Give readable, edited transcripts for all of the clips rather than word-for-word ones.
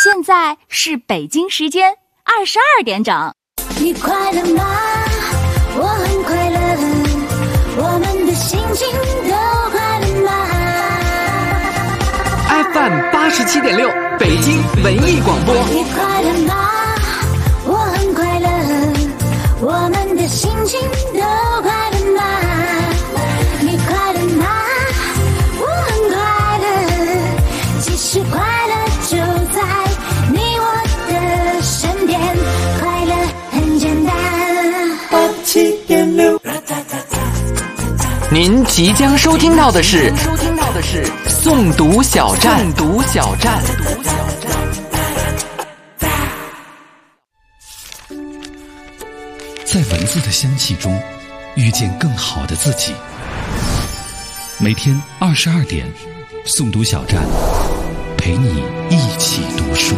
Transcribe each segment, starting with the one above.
现在是北京时间22点整。 你快乐吗？我很快乐，我们的心情都快乐吗？ FM 87.6北京文艺广播。 你快乐吗？我很快乐，我们的心情都快乐吗？你快乐吗？我很快乐，其实快乐就在你我的身边，快乐很简单。87.6。 您即将收听到的是诵读小站。 在文字的香气中遇见更好的自己。每天22点，诵读小站陪你一起读书。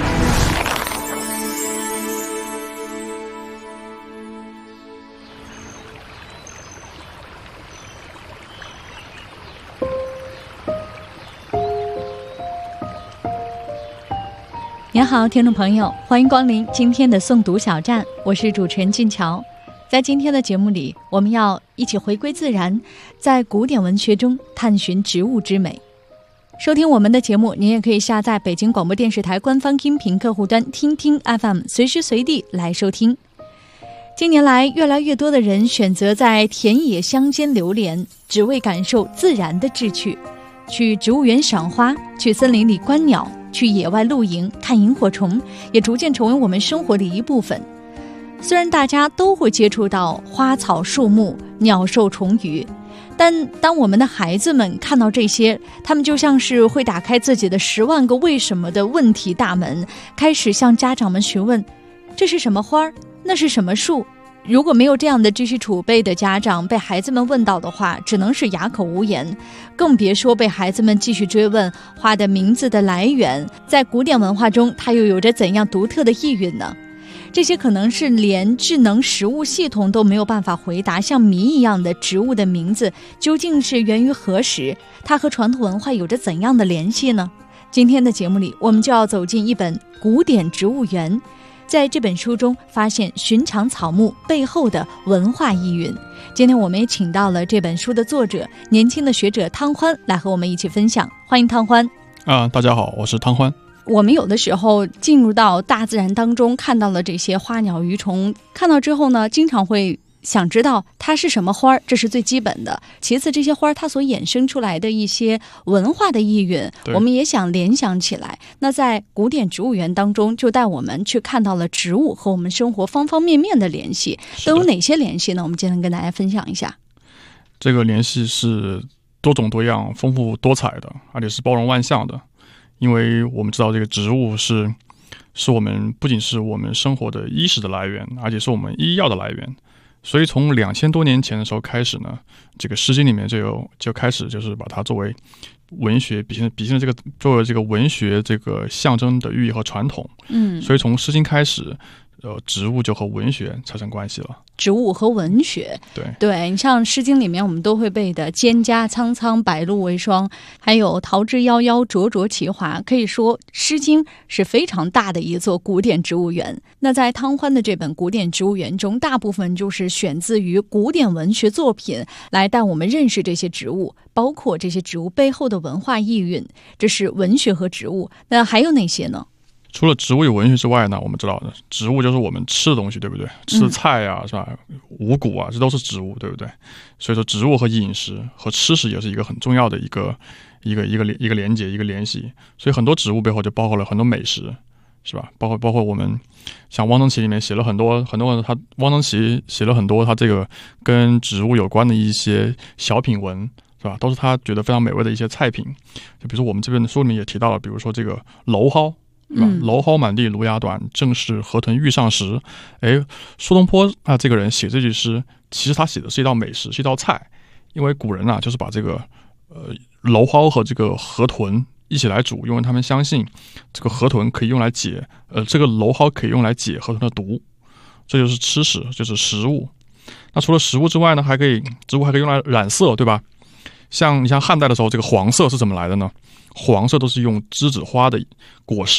您好，听众朋友，欢迎光临今天的诵读小站，我是主持人俊乔。在今天的节目里，我们要一起回归自然，在古典文学中探寻植物之美。收听我们的节目，您也可以下载北京广播电视台官方音频客户端听听 FM， 随时随地来收听。近年来，越来越多的人选择在田野乡间流连，只为感受自然的志趣，去植物园赏花，去森林里观鸟，去野外露营看萤火虫，也逐渐成为我们生活的一部分。虽然大家都会接触到花草树木、鸟兽虫鱼，但当我们的孩子们看到这些，他们就像是会打开自己的10万个为什么的问题大门，开始向家长们询问：这是什么花？那是什么树？如果没有这样的知识储备的家长，被孩子们问到的话，只能是哑口无言，更别说被孩子们继续追问花的名字的来源，在古典文化中它又有着怎样独特的意蕴呢？这些可能是连智能食物系统都没有办法回答，像谜一样的植物的名字究竟是源于何时？它和传统文化有着怎样的联系呢？今天的节目里，我们就要走进一本古典植物园，在这本书中发现寻常草木背后的文化意蕴。今天我们也请到了这本书的作者，年轻的学者汤欢来和我们一起分享。欢迎汤欢。 大家好，我是汤欢。 我们有的时候进入到大自然当中，看到了这些花鸟鱼虫，看到之后呢，经常会想知道它是什么花，这是最基本的。其次，这些花它所衍生出来的一些文化的意蕴，我们也想联想起来。那在古典植物园当中，就带我们去看到了植物和我们生活方方面面的联系。都有哪些联系呢？我们今天跟大家分享一下。 这个联系是多种多样、丰富多彩的，而且是包容万象的。因为我们知道这个植物是我们不仅是我们生活的衣食的来源，而且是我们医药的来源。所以从2000多年前的时候开始呢，这个《诗经》里面就开始就是把它作为文学比兴的这个作为这个文学这个象征的寓意和传统。所以从《诗经》开始，植物就和文学产生关系了。 植物和文学，对，你像《诗经》里面我们都会背的“蒹葭苍苍，白露为霜”，还有“桃之夭夭，灼灼其华”。可以说，《诗经》是非常大的一座古典植物园。那在汤欢的这本古典植物园中，大部分就是选自于古典文学作品，来带我们认识这些植物，包括这些植物背后的文化意蕴。这是文学和植物。那还有哪些呢？ 除了植物有文学之外呢，我们知道植物就是我们吃的东西，对不对？吃菜啊，是吧？五谷啊，这都是植物，对不对？所以说，植物和饮食和吃食也是一个很重要的一个连接，一个联系。所以很多植物背后就包括了很多美食，是吧？包括我们像汪曾祺里面写了很多，汪曾祺写了很多他这个跟植物有关的一些小品文，是吧？都是他觉得非常美味的一些菜品。就比如说我们这边的书里面也提到了，比如说这个蒌蒿。蒌蒿满地芦芽短，正是河豚欲上时。苏东坡这个人写这句诗，其实他写的是一道美食，是一道菜。因为古人就是把这个蒌蒿和这个河豚一起来煮，因为他们相信这个河豚可以用来解这个蒌蒿可以用来解河豚的毒，这就是吃食，就是食物。那除了食物之外呢，植物还可以用来染色，对吧？你像汉代的时候，这个黄色是怎么来的呢？黄色都是用栀子花的果实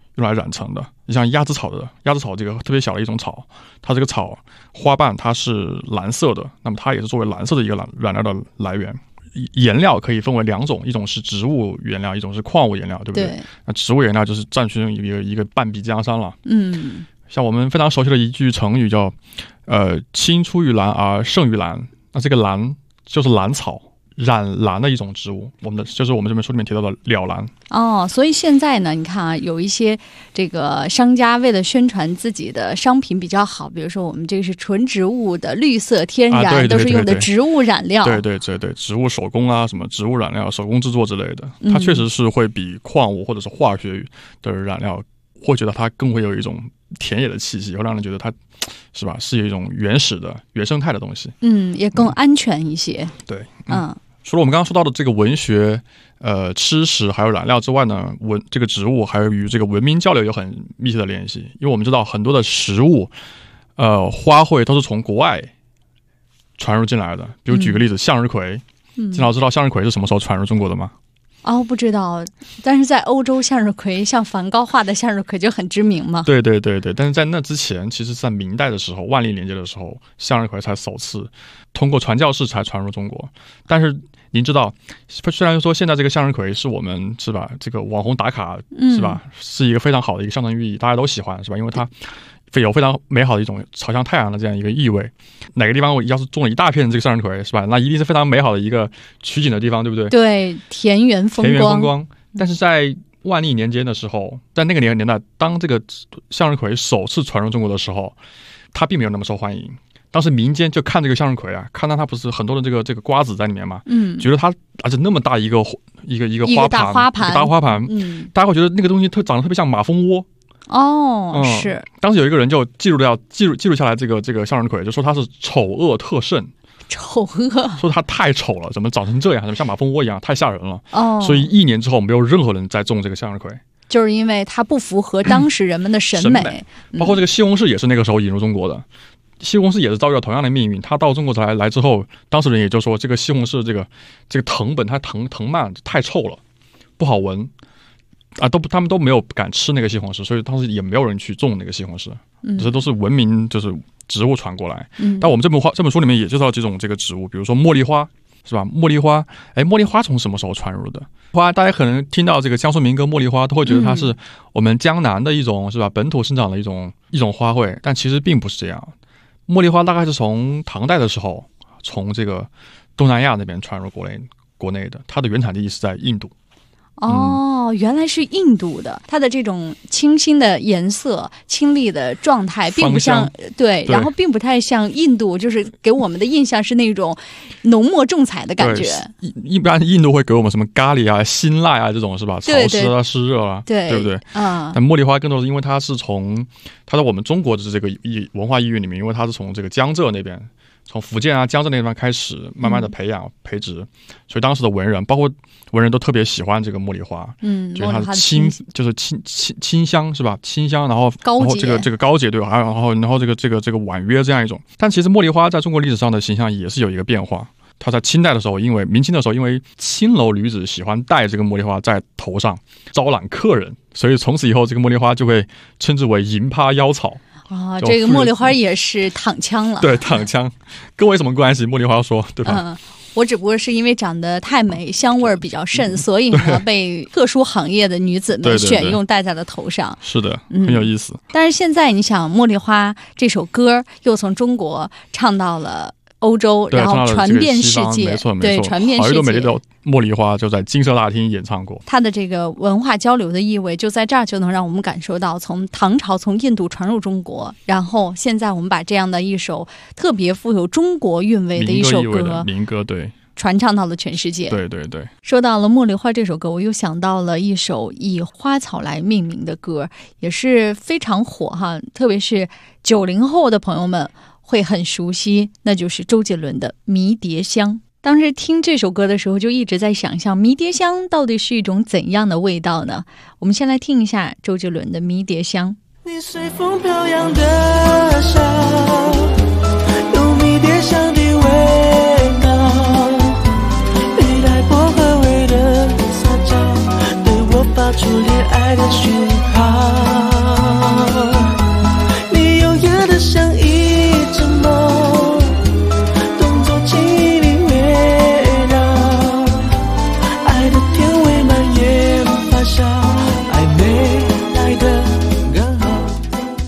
用来染成的。你像鸭子草这个特别小的一种草，它这个草花瓣它是蓝色的，那么它也是作为蓝色的一个染料的来源。颜料可以分为2种，一种是植物原料，一种是矿物颜料，对不对？ 对。 那植物原料就是占据一个半壁江山了。 嗯， 像我们非常熟悉的一句成语叫青出于蓝而胜于蓝。那这个蓝就是蓝草，染蓝的一种植物，就是我们这本书里面提到的蓼蓝。 哦，所以现在呢，你看啊，有一些这个商家为了宣传自己的商品比较好，比如说我们这个是纯植物的绿色天然， 对对对对， 都是用的植物染料。 对对对对，植物手工啊，什么植物染料、手工制作之类的，它确实是会比矿物或者是化学的染料，会觉得它更会有一种田野的气息，会让人觉得它是吧，是有一种原始的原生态的东西。 也更安全一些。 对，除了我们刚刚说到的这个文学、吃食还有染料之外呢，这个植物还有与这个文明交流有很密切的联系。因为我们知道很多的食物、花卉都是从国外传入进来的。比如举个例子，向日葵。金老师知道向日葵是什么时候传入中国的吗？ 哦，不知道，但是在欧洲，向日葵像梵高画的向日葵就很知名嘛。对对对对，但是在那之前，其实在明代的时候，万历年间的时候，向日葵才首次通过传教士才传入中国。但是您知道，虽然说现在这个向日葵是我们是吧，这个网红打卡是吧，是一个非常好的一个象征寓意，大家都喜欢是吧？因为它有非常美好的一种朝向太阳的这样一个意味。哪个地方我要是种了一大片这个向日葵是吧，那一定是非常美好的一个取景的地方，对不对？ 对，田园风光。 但是在万历年间的时候，在那个年代，当这个向日葵首次传入中国的时候，它并没有那么受欢迎。当时民间就看这个向日葵啊，看到它不是很多的这个瓜子在里面嘛，觉得它而且那么大一个大花盘，大家会觉得那个东西长得特别像马蜂窝。 是。当时有一个人就记录下来这个向日葵，就说它是丑恶特甚。 丑恶， 说它太丑了，怎么长成这样，怎么像马蜂窝一样，太吓人了。所以1年之后，没有任何人再种这个向日葵， 就是因为它不符合当时人们的审美。 包括这个西红柿也是那个时候引入中国的。西红柿也是遭遇了同样的命运，它到中国来之后，当事人也就说这个西红柿这个藤本它藤蔓太臭了，不好闻啊，他们都没有敢吃那个西红柿，所以当时也没有人去种那个西红柿。这都是文明就是植物传过来。但我们这本书里面也介绍这种这个植物，比如说茉莉花是吧？茉莉花从什么时候传入的？大家可能听到这个江苏民歌茉莉花，都会觉得它是我们江南的一种是吧本土生长的一种花卉，但其实并不是这样。茉莉花大概是从唐代的时候，从这个东南亚那边传入国内的，它的原产地是在印度。 原来是印度的，它的这种清新的颜色、清丽的状态，并不像对，然后并不太像印度，就是给我们的印象是那种浓墨重彩的感觉。 一般印度会给我们什么咖喱啊、辛辣啊这种是吧？潮湿啊、湿热啊，对不对？但茉莉花更多的是因为它在我们中国的这个文化意蕴里面，因为它是从这个江浙那边。从福建啊、江浙那地方开始，慢慢的培养培植，所以当时的文人，包括文人都特别喜欢这个茉莉花，觉得它就是清香是吧？清香，然后这个高洁对吧？然后这个婉约这样一种。但其实茉莉花在中国历史上的形象也是有一个变化。它在清代的时候，明清的时候，因为青楼女子喜欢戴这个茉莉花在头上招揽客人，所以从此以后这个茉莉花就会称之为银趴妖草。 这个茉莉花也是躺枪了。 对，躺枪，跟我有什么关系？茉莉花说，对吧？ 我只不过是因为长得太美，香味比较甚，所以呢，被特殊行业的女子们选用戴在了头上。 是的，很有意思。 但是现在你想，《茉莉花》这首歌又从中国唱到了欧洲，然后传遍世界， 没错， 对，传遍世界。 好一朵美丽的茉莉花就在金色大厅演唱过。 它的这个文化交流的意味就在这儿，就能让我们感受到从唐朝从印度传入中国，然后现在我们把这样的一首特别富有中国韵味的一首歌民歌对传唱到了全世界。 对对对。 说到了茉莉花这首歌，我又想到了一首以花草来命名的歌，也是非常火哈，特别是90后的朋友们会很熟悉，那就是周杰伦的《迷迭香》。当时听这首歌的时候，就一直在想象迷迭香到底是一种怎样的味道呢？我们先来听一下周杰伦的《迷迭香》。 你随风飘扬的笑，有迷迭香的味道，你带薄荷味的撒娇，对我发出恋爱的讯号。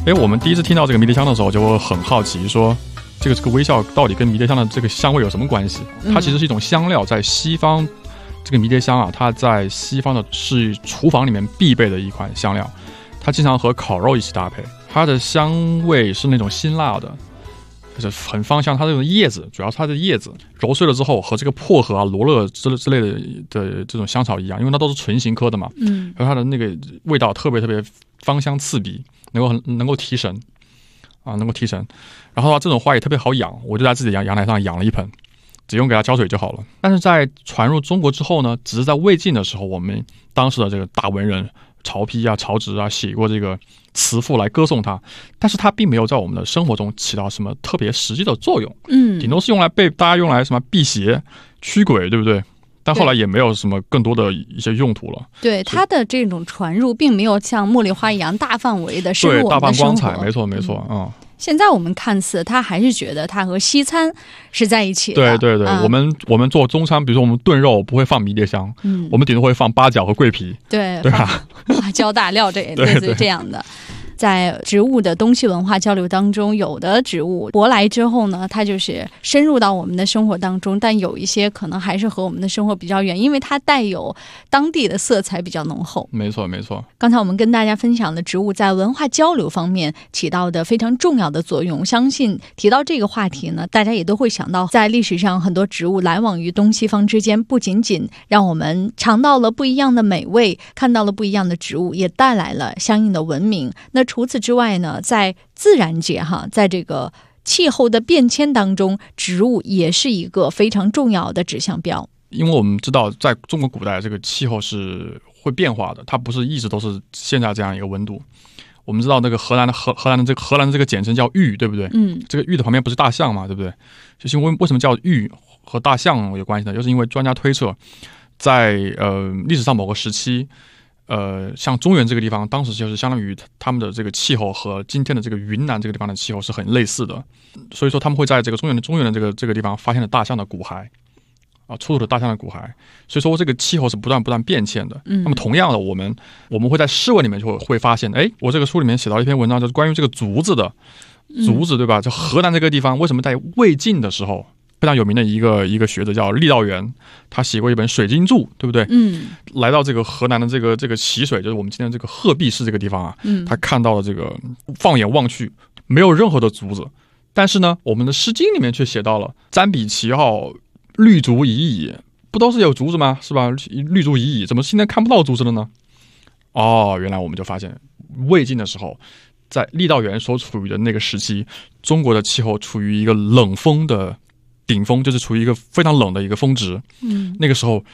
我们第一次听到这个迷迭香的时候，就会很好奇说，这个微笑到底跟迷迭香的这个香味有什么关系？它其实是一种香料，在西方，这个迷迭香啊，它在西方的是厨房里面必备的一款香料，它经常和烤肉一起搭配。它的香味是那种辛辣的，就是很芳香。它这种叶子，主要是它的叶子揉碎了之后，和这个薄荷啊、罗勒之类的这种香草一样，因为它都是唇形科的嘛，然后它的那个味道特别特别芳香刺鼻，能够提神啊，能够提神。然后这种花也特别好养，我就在自己的阳台上养了一盆，只用给它浇水就好了。但是在传入中国之后呢，只是在魏晋的时候，我们当时的这个大文人曹丕啊、曹植啊写过这个词赋来歌颂它，但是它并没有在我们的生活中起到什么特别实际的作用，顶多是被大家用来什么辟邪、驱鬼，对不对？但后来也没有什么更多的一些用途了。 对，它的这种传入并没有像茉莉花一样大范围的深入我们的生活。对， 大放光彩，没错。 现在我们看似他还是觉得它和西餐是在一起的。 对，我们做中餐，比如说我们炖肉不会放迷迭香，我们顶多会放八角和桂皮，对吧？ 花椒大料类似这样的。在植物的东西文化交流当中，有的植物舶来之后呢，它就是深入到我们的生活当中，但有一些可能还是和我们的生活比较远，因为它带有当地的色彩比较浓厚。 没错。 刚才我们跟大家分享的植物在文化交流方面起到的非常重要的作用，相信提到这个话题呢，大家也都会想到，在历史上很多植物来往于东西方之间，不仅仅让我们尝到了不一样的美味，看到了不一样的植物，也带来了相应的文明。那除此之外呢，在自然界在这个气候的变迁当中，植物也是一个非常重要的指向标。 因为我们知道在中国古代这个气候是会变化的，它不是一直都是现在这样一个温度。我们知道那个荷兰的这个简称叫玉，对不对？这个玉的旁边不是大象嘛，对不对？就是因为什么叫玉和大象有关系呢？就是因为专家推测，在历史上某个时期，像中原这个地方，当时就是相当于他们的这个气候和今天的这个云南这个地方的气候是很类似的，所以说他们会在这个中原的这个地方发现了大象的骨骸啊，出土的大象的骨骸，所以说这个气候是不断变迁的。那么同样的，我们会在诗文里面就会发现，我这个书里面写到一篇文章，就是关于这个竹子的，竹子对吧？就河南这个地方为什么在魏晋的时候，非常有名的一个学者叫郦道元，他写过一本《水经注》，对不对？来到这个河南的这个淇水，就是我们今天这个鹤壁市这个地方啊，他看到了这个，放眼望去没有任何的竹子，但是呢，我们的《诗经》里面却写到了“瞻彼其好，绿竹已矣”，不都是有竹子吗？是吧？绿竹已矣，怎么现在看不到竹子了呢？原来我们就发现，魏晋的时候，在郦道元所处于的那个时期，中国的气候处于一个冷风的顶峰，就是处于一个非常冷的一个峰值。那个时候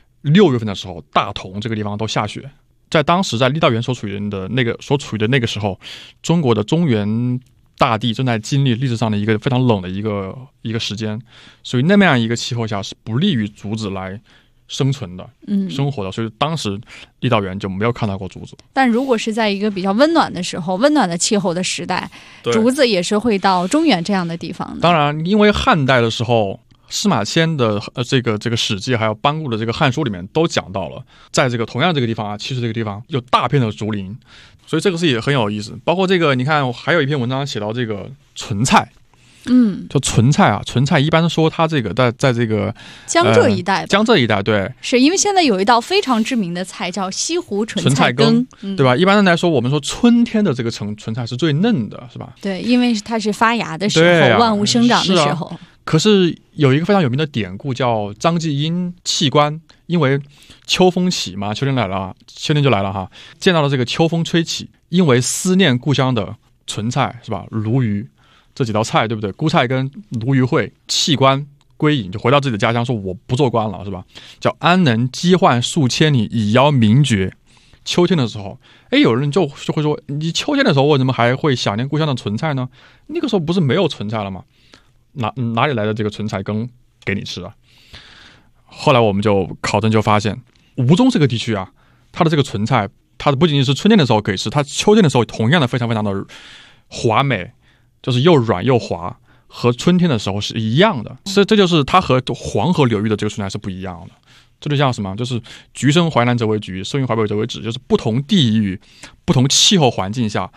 6月份的时候，大同这个地方都下雪。在当时，在郦道元所处于的那个时候，中国的中原大地正在经历历史上的一个非常冷的一个时间，所以那么样一个气候下是不利于竹子来生存的，生活的，所以当时郦道元就没有看到过竹子。 但如果是在一个比较温暖的时候，温暖的气候的时代，竹子也是会到中原这样的地方的。 当然，因为汉代的时候，司马迁的这个史记，还有班固的这个汉书里面都讲到了，在这个同样这个地方啊，其实这个地方有大片的竹林，所以这个是也很有意思。包括这个，你看还有一篇文章写到这个莼菜。就莼菜啊，莼菜一般说它这个在这个江浙一带， 江浙一带，对， 是因为现在有一道非常知名的菜叫西湖莼菜羹，对吧？一般来说，我们说春天的这个莼菜是最嫩的，是吧？ 对，因为它是发芽的时候，万物生长的时候。 可是有一个非常有名的典故叫张继英弃官，因为秋风起嘛，秋天就来了哈，见到了这个秋风吹起，因为思念故乡的莼菜，是吧？鲈鱼。这几道菜对不对？菇菜跟鲈鱼会弃官归隐，就回到自己的家乡，说我不做官了，是吧？叫安能饥患数千里，以邀名绝。秋天的时候，有人就会说，你秋天的时候为什么还会想念故乡的莼菜呢？那个时候不是没有莼菜了吗？哪里来的这个莼菜羹给你吃啊？后来我们就考证就发现，吴中这个地区啊，它的这个莼菜，它不仅仅是春天的时候可以吃，它秋天的时候同样的非常非常的华美。就是又软又滑，和春天的时候是一样的，所以这就是它和黄河流域的这个莼菜是不一样的。这就像什么？就是橘生淮南则为橘，生于淮北则为枳，就是不同地域、不同气候环境下，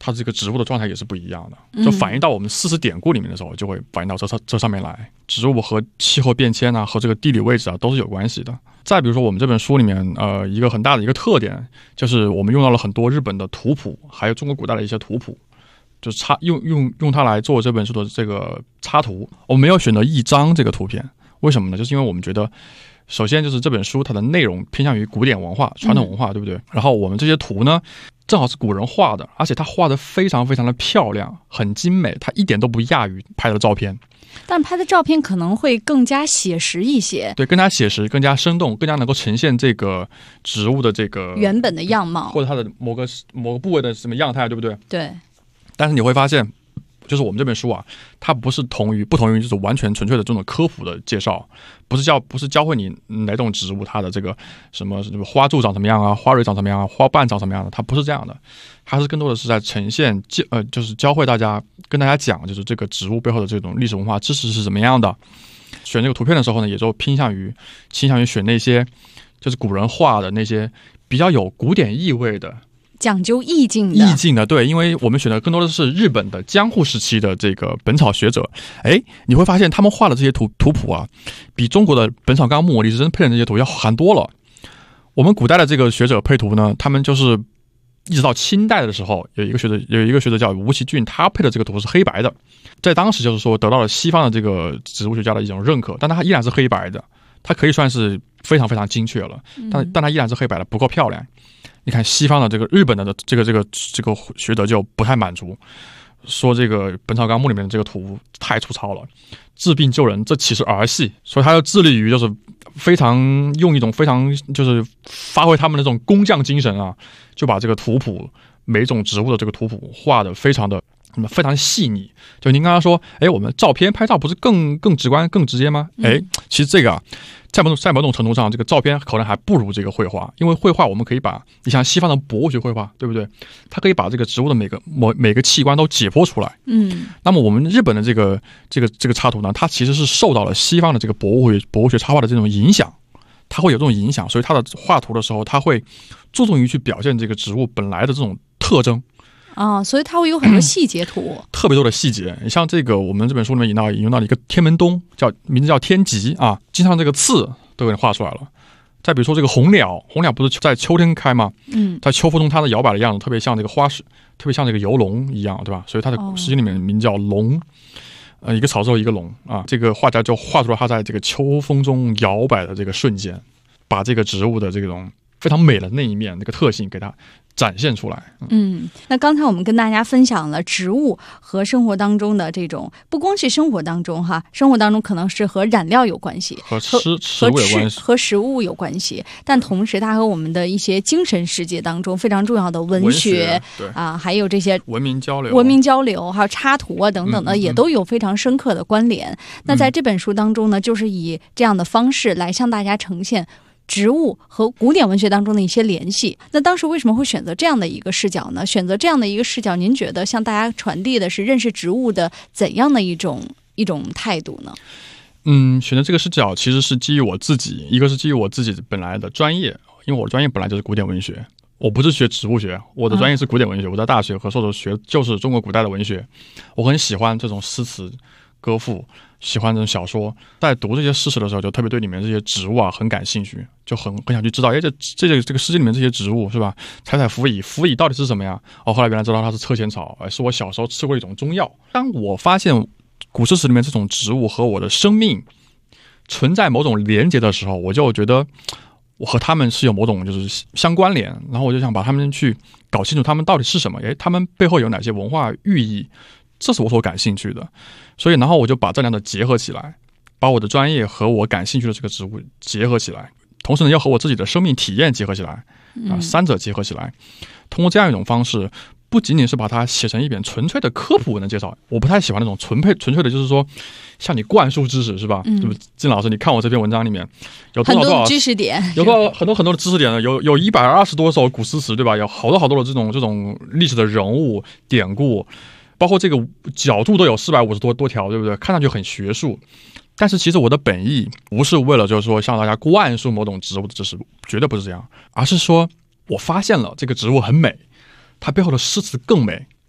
它这个植物的状态也是不一样的，就反映到我们四时典故里面的时候，就会反映到这上面来。植物和气候变迁啊，和这个地理位置啊，都是有关系的。再比如说我们这本书里面，一个很大的一个特点，就是我们用到了很多日本的图谱，还有中国古代的一些图谱，就是用它来做这本书的这个插图。我们没有选择一张这个图片，为什么呢？就是因为我们觉得，首先就是这本书它的内容偏向于古典文化、传统文化，对不对？然后我们这些图呢，正好是古人画的，而且他画的非常非常的漂亮，很精美，它一点都不亚于拍的照片。 但拍的照片可能会更加写实一些， 对，更加写实，更加生动，更加能够呈现这个植物的这个原本的样貌， 或者它的某个部位的什么样态，对不对？ 对。 但是你会发现，就是我们这本书啊，它不同于就是完全纯粹的这种科普的介绍，不是教会你哪种植物它的这个什么花柱长什么样啊，花蕊长什么样啊，花瓣长什么样的，它不是这样的，它是更多的是在呈现就是教会大家，跟大家讲就是这个植物背后的这种历史文化知识是怎么样的。选这个图片的时候呢，也就倾向于选那些就是古人画的那些比较有古典意味的。 讲究意境的， 对，因为我们选的更多的是日本的江户时期的这个本草学者，你会发现他们画的这些图谱啊，比中国的《本草纲目》李时珍配的那些图要好多了。我们古代的这个学者配图呢，他们就是一直到清代的时候，有一个学者叫吴其俊，他配的这个图是黑白的，在当时就是说得到了西方的这个植物学家的一种认可，但它依然是黑白的，它可以算是非常非常精确了，但它依然是黑白的，不够漂亮。你看西方的这个日本的这个学者就不太满足，说这个《本草纲目》里面的这个图太粗糙了，治病救人这岂是儿戏？所以他就致力于就是用一种非常就是发挥他们的这种工匠精神啊，就把这个图谱每种植物的这个图谱画的非常细腻。就您刚刚说，我们照片拍照不是更直观更直接吗？其实这个啊，在某种程度上，这个照片可能还不如这个绘画，因为绘画我们可以把你像西方的博物学绘画，对不对？它可以把这个植物的每个器官都解剖出来。那么我们日本的这个插图呢，它其实是受到了西方的这个博物学插画的这种影响，它会有这种影响，所以它的画图的时候，它会注重于去表现这个植物本来的这种特征。 所以它会有很多细节图，特别多的细节。你像这个，我们这本书里面引用到一个天门冬，名字叫天极啊，经常这个刺都给你画出来了。再比如说这个红鸟不是在秋天开吗？在秋风中它的摇摆的样子，特别像这个花式，特别像这个游龙一样，对吧？所以它的诗经里面名叫龙，一个草字头一个龙啊。这个画家就画出了它在这个秋风中摇摆的这个瞬间，把这个植物的这种非常美的那一面那个特性给它展现出来。 那刚才我们跟大家分享了植物和生活当中的这种，不光是生活当中生活当中可能是和染料有关系， 和食物有关系， 和食物有关系，但同时它和我们的一些精神世界当中非常重要的文学还有这些文明交流，还有插图啊等等的，也都有非常深刻的关联。那在这本书当中呢，就是以这样的方式来向大家呈现植物和古典文学当中的一些联系。那当时为什么会选择这样的一个视角呢？选择这样的一个视角，您觉得向大家传递的是认识植物的怎样的一种态度呢？ 选择这个视角其实是基于我自己，一个是基于我自己本来的专业，因为我的专业本来就是古典文学，我不是学植物学，我的专业是古典文学，我在大学和硕士学就是中国古代的文学，我很喜欢这种诗词歌赋，喜欢这种小说，在读这些诗词的时候，就特别对里面这些植物啊很感兴趣，就很想去知道，这个诗经里面这些植物是吧？采采茯苓到底是什么呀？后来原来知道它是车前草，是我小时候吃过一种中药。当我发现古诗词里面这种植物和我的生命存在某种连结的时候，我就觉得我和他们是有某种就是相关联，然后我就想把他们去搞清楚他们到底是什么，他们背后有哪些文化寓意，这是我所感兴趣的。所以然后我就把这两者结合起来，把我的专业和我感兴趣的这个植物结合起来，同时呢要和我自己的生命体验结合起来，三者结合起来，通过这样一种方式，不仅仅是把它写成一篇纯粹的科普文的介绍，我不太喜欢那种纯粹的，就是说向你灌输知识，是吧？金老师，你看我这篇文章里面有多少知识点， 有很多的知识点呢？有120多首古诗词，对吧？有好多的这种历史的人物典故，包括这个角注都有450多条，对不对？看上去很学术，但是其实我的本意不是为了就是说向大家灌输某种植物的知识，绝对不是这样，而是说我发现了这个植物很美，它背后的诗词更美，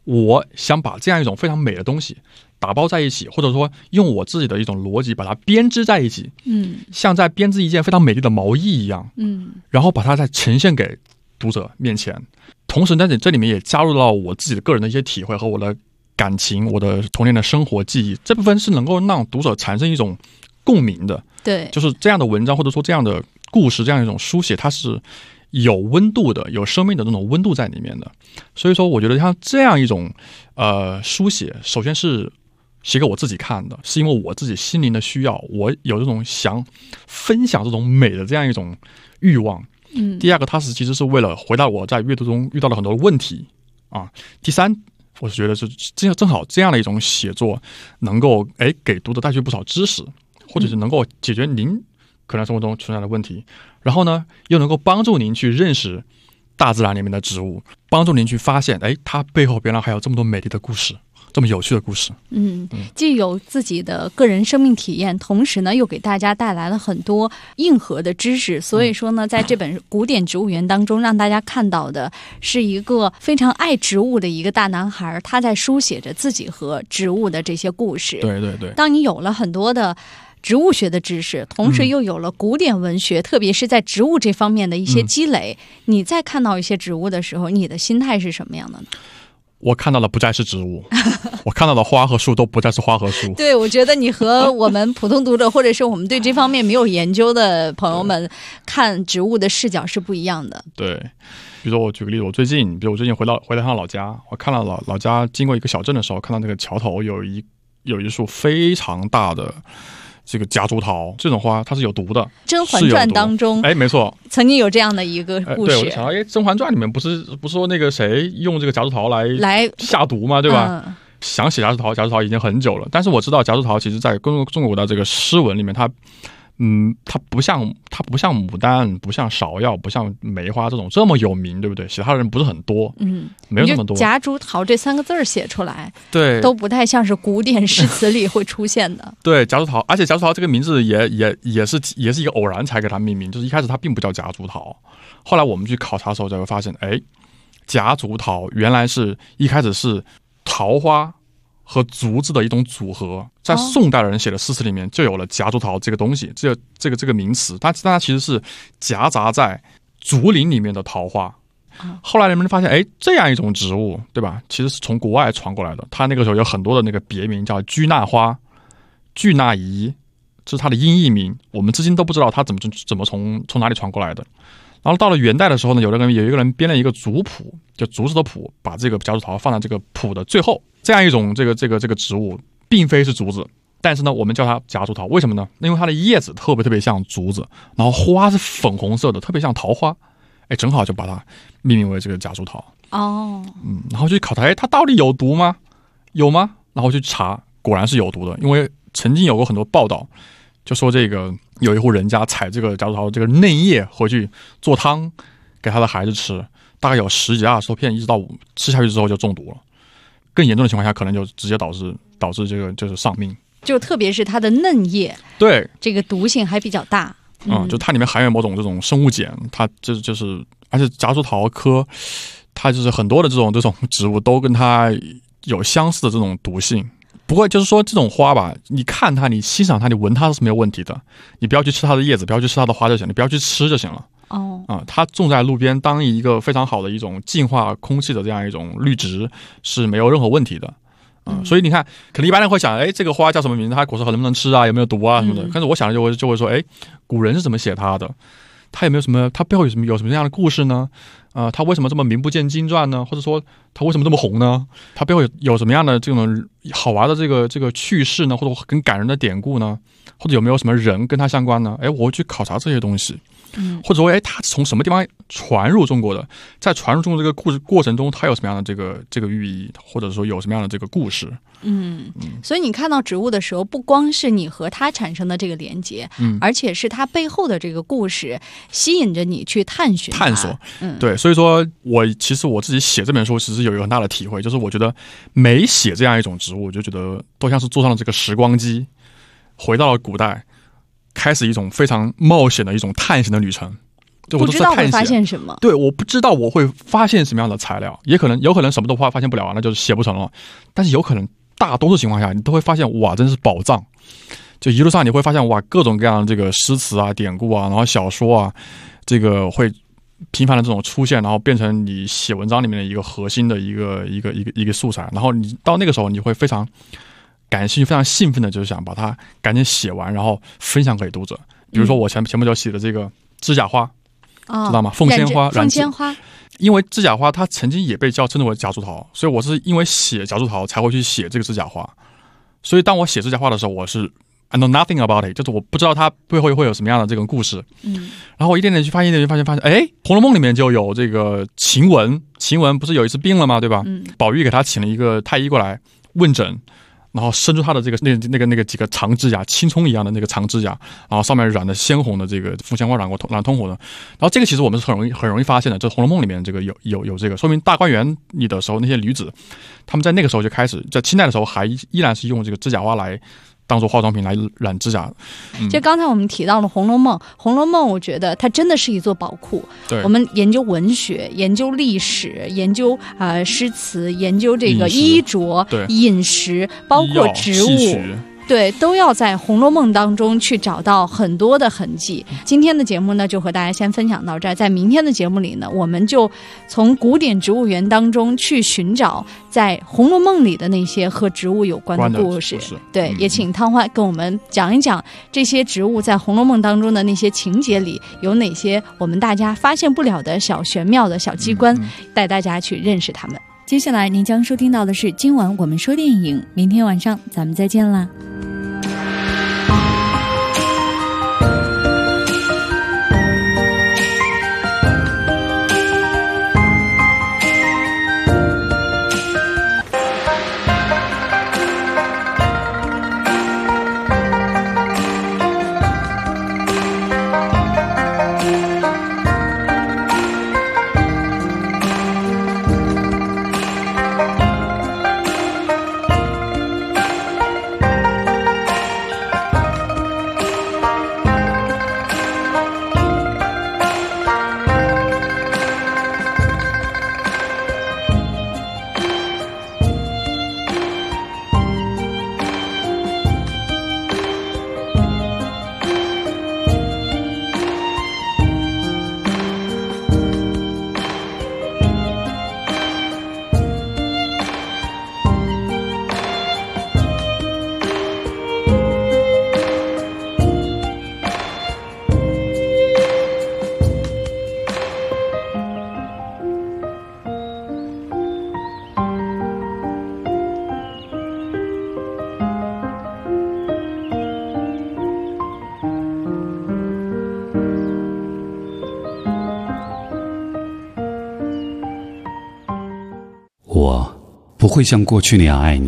我想把这样一种非常美的东西打包在一起，或者说用我自己的一种逻辑把它编织在一起，像在编织一件非常美丽的毛衣一样，然后把它再呈现给读者面前。同时在这里面也加入到我自己的个人的一些体会和我的感情，我的童年的生活记忆，这部分是能够让读者产生一种共鸣的。 对， 就是这样的文章或者说这样的故事，这样一种书写，它是有温度的，有生命的那种温度在里面的。所以说我觉得像这样一种书写，首先是写给我自己看的，是因为我自己心灵的需要，我有这种想分享这种美的这样一种欲望。第二个，它其实是为了回到我在阅读中遇到了很多的问题啊。第三，我是觉得是正好这样的一种写作能够给读者带去不少知识，或者是能够解决您可能生活中存在的问题，然后呢又能够帮助您去认识大自然里面的植物，帮助您去发现它背后原来还有这么多美丽的故事，这么有趣的故事。 既有自己的个人生命体验，同时呢又给大家带来了很多硬核的知识。所以说呢，在这本古典植物园当中，让大家看到的是一个非常爱植物的一个大男孩，他在书写着自己和植物的这些故事。 对对对， 当你有了很多的植物学的知识，同时又有了古典文学，特别是在植物这方面的一些积累，你再看到一些植物的时候，你的心态是什么样的呢？ 我看到的不再是植物，我看到的花和树都不再是花和树。 对，我觉得你和我们普通读者，或者是我们对这方面没有研究的朋友们，看植物的视角是不一样的。 对，比如说我举个例子，我最近回到趟老家，我看到老家经过一个小镇的时候，看到那个桥头有一束非常大的这个夹竹桃，这种花它是有毒的。《 甄嬛传》当中， 没错， 曾经有这样的一个故事。 对，我想到，《甄嬛传》里面不是说那个谁用这个夹竹桃来下毒嘛，对吧？想写夹竹桃已经很久了，但是我知道夹竹桃其实在中国的这个诗文里面，它不像牡丹，不像芍药，不像梅花这么有名，对不对？其他的人不是很多，没有那么多。 夹竹桃这3个字写出来， 对， 都不太像是古典诗词里会出现的。 对，夹竹桃，而且夹竹桃这个名字也是一个偶然才给它命名，就是一开始它并不叫夹竹桃，后来我们去考察的时候才会发现，夹竹桃原来是一开始是桃花和竹子的一种组合，在宋代人写的诗词里面就有了夹竹桃这个东西，这个名词，但它其实是夹杂在竹林里面的桃花。后来人们发现，这样一种植物，对吧？其实是从国外传过来的。它那个时候有很多的那个别名，叫居纳花、居纳仪，这是它的音译名。我们至今都不知道它怎么从哪里传过来的。然后到了元代的时候呢，有一个人编了一个族谱，就竹子的谱，把这个夹竹桃放在这个谱的最后。这样一种这个植物，并非是竹子，但是呢，我们叫它夹竹桃。为什么呢？因为它的叶子特别像竹子，然后花是粉红色的，特别像桃花。正好就把它命名为这个夹竹桃。然后去考察，它到底有毒吗？有吗？然后去查，果然是有毒的。因为曾经有过很多报道，就说这个有一户人家采这个夹竹桃这个嫩叶回去做汤给他的孩子吃，大概有10几20多片，一直到吃下去之后就中毒了。更严重的情况下，可能就直接导致这个就是丧命。就特别是它的嫩叶， 对这个毒性还比较大。 就它里面含有某种这种生物碱，它就是，而且夹竹桃科，它就是很多的这种植物都跟它有相似的这种毒性。不过就是说这种花吧，你看它，你欣赏它，你闻它是没有问题的，你不要去吃它的叶子，不要去吃它的花就行，你不要去吃就行了。它种在路边当一个非常好的一种净化空气的这样一种绿植是没有任何问题的。所以你看，可能一般人会想，这个花叫什么名字？它果实能不能吃啊？有没有毒啊什么的？但是我想就会说，古人是怎么写它的？它有没有什么？它背后有什么样的故事呢？它为什么这么名不见经传呢？或者说它为什么这么红呢？它背后有什么样的这种好玩的这个趣事呢？或者很感人的典故呢？或者有没有什么人跟它相关呢？我会去考察这些东西。或者说，它从什么地方传入中国的？在传入中国这个故事过程中，它有什么样的这个寓意，或者说有什么样的这个故事？ 所以你看到植物的时候，不光是你和它产生的这个连接，而且是它背后的这个故事吸引着你去探索。 对，所以说其实我自己写这本书，其实有一个很大的体会，就是我觉得每写这样一种植物，我就觉得都像是坐上了这个时光机，回到了古代。开始一种非常冒险的一种探险的旅程， 就我不知道会发现什么。 对，我不知道我会发现什么样的材料，有可能什么都发现不了，那就是写不成了。但是有可能大多数情况下，你都会发现哇，真是宝藏。就一路上你会发现哇，各种各样的这个诗词啊、典故啊，然后小说啊，这个会频繁的这种出现，然后变成你写文章里面的一个核心的一个素材。然后你到那个时候，你会非常感兴趣、非常兴奋的，就是想把它赶紧写完，然后分享给读者。比如说我前不久写的这个指甲花，知道吗？凤仙花， 凤仙花。 因为指甲花它曾经也被称之为夹竹桃，所以我是因为写夹竹桃才会去写这个指甲花。所以当我写指甲花的时候，我是 I know nothing about it， 就是我不知道它背后会有什么样的这个故事。然后我一点点去发现，哎，《红楼梦》里面就有这个晴雯不是有一次病了吗？对吧？宝玉给他请了一个太医过来问诊。然后伸出他的这个那个几个长指甲，青葱一样的那个长指甲，然后上面染的鲜红的这个凤仙花染通红的。然后这个其实我们是很容易发现的，这《红楼梦》里面这个有这个，说明大观园里的时候那些女子，他们在那个时候就开始，在清代的时候还依然是用这个指甲花来当做化妆品来染指甲。 就刚才我们提到了《红楼梦》，《红楼梦》我觉得它真的是一座宝库。 对， 我们研究文学、研究历史、研究诗词、研究这个衣着、饮食，包括植物。对，都要在《红楼梦》当中去找到很多的痕迹。今天的节目呢，就和大家先分享到这儿。在明天的节目里呢，我们就从古典植物园当中去寻找在《红楼梦》里的那些和植物有关的故事。对，也请汤欢跟我们讲一讲这些植物在《红楼梦》当中的那些情节里有哪些我们大家发现不了的小玄妙的小机关，带大家去认识它们。接下来您将收听到的是今晚我们说电影，明天晚上咱们再见啦。 我不会像过去那样爱你。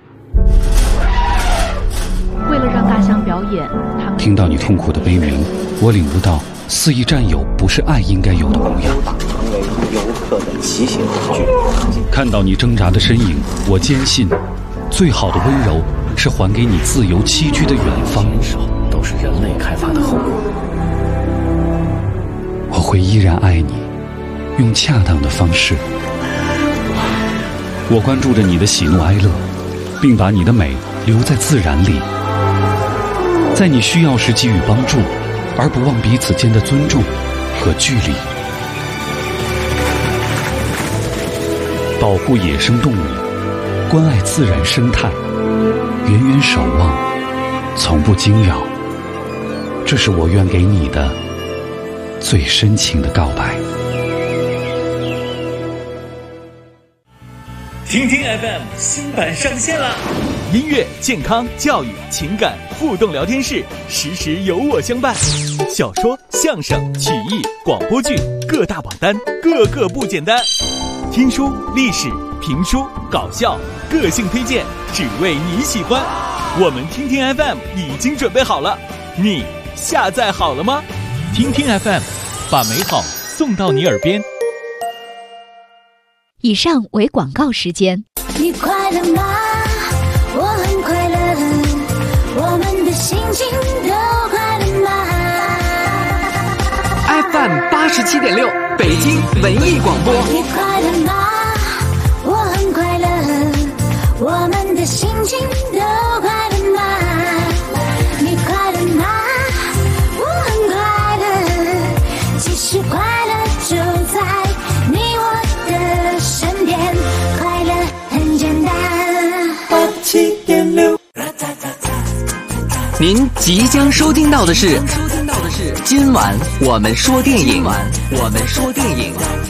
为了让大象表演，他们听到你痛苦的悲鸣，我领悟到肆意占有不是爱应该有的模样。 成为游客的骑行工具。 看到你挣扎的身影，我坚信，最好的温柔是还给你自由栖居的远方。 都是人类开发的后果。 我会依然爱你，用恰当的方式。我关注着你的喜怒哀乐，并把你的美留在自然里，在你需要时给予帮助，而不忘彼此间的尊重和距离。保护野生动物，关爱自然生态，远远守望，从不惊扰，这是我愿给你的最深情的告白。 听听 FM 新版上线了，音乐、健康、教育、情感互动聊天室，时时有我相伴。小说、相声、曲艺、广播剧各大榜单，个个不简单。听书、历史、评书、搞笑，个性推荐，只为你喜欢。我们听听 FM 已经准备好了，你下载好了吗？听听 FM， 把美好送到你耳边。 以上为广告时间。 你快乐吗？我很快乐，我们的心情都快乐吗？ FM 87.6，北京文艺广播。 你快乐吗？我很快乐，我们的心情都快乐吗？你快乐吗？我很快乐，其实快乐就在你我的身边，快乐很简单。87.6。 您即将收听到的是今晚我们说电影。